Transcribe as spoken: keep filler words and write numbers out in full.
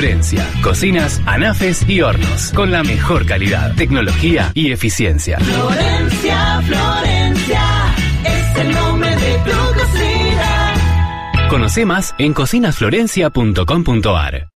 Florencia. Cocinas, anafes y hornos. Con la mejor calidad, tecnología y eficiencia. Florencia, Florencia, es el nombre de tu cocina. Conoce más en cocinasflorencia punto com punto ar.